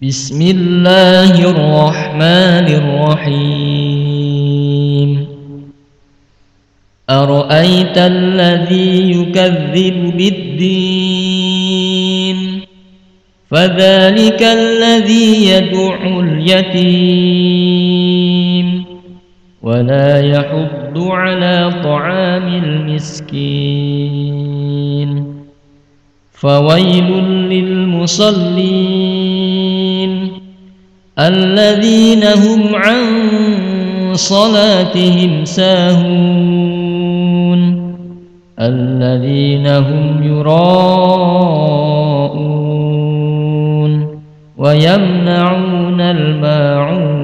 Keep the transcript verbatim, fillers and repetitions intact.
بسم الله الرحمن الرحيم أرأيت الذي يكذب بالدين فذلك الذي يدع اليتيم ولا يحض على طعام المسكين فويل للمصلين الذين هم عن صلاتهم ساهون الذين هم يراءون ويمنعون الماعون